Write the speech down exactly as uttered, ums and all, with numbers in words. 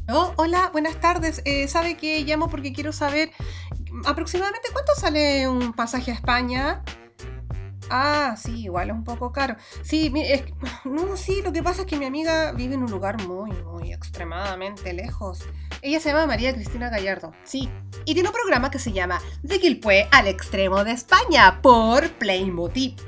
Oh, hola, buenas tardes. Eh, ¿sabe que llamo porque quiero saber aproximadamente cuánto sale un pasaje a España? Ah, sí, igual es un poco caro. Sí, mi- es que- no, sí, lo que pasa es que mi amiga vive en un lugar muy, muy extremadamente lejos. Ella se llama María Cristina Gallardo, sí. Y tiene un programa que se llama De Quilpué al extremo de España por Playmotiv.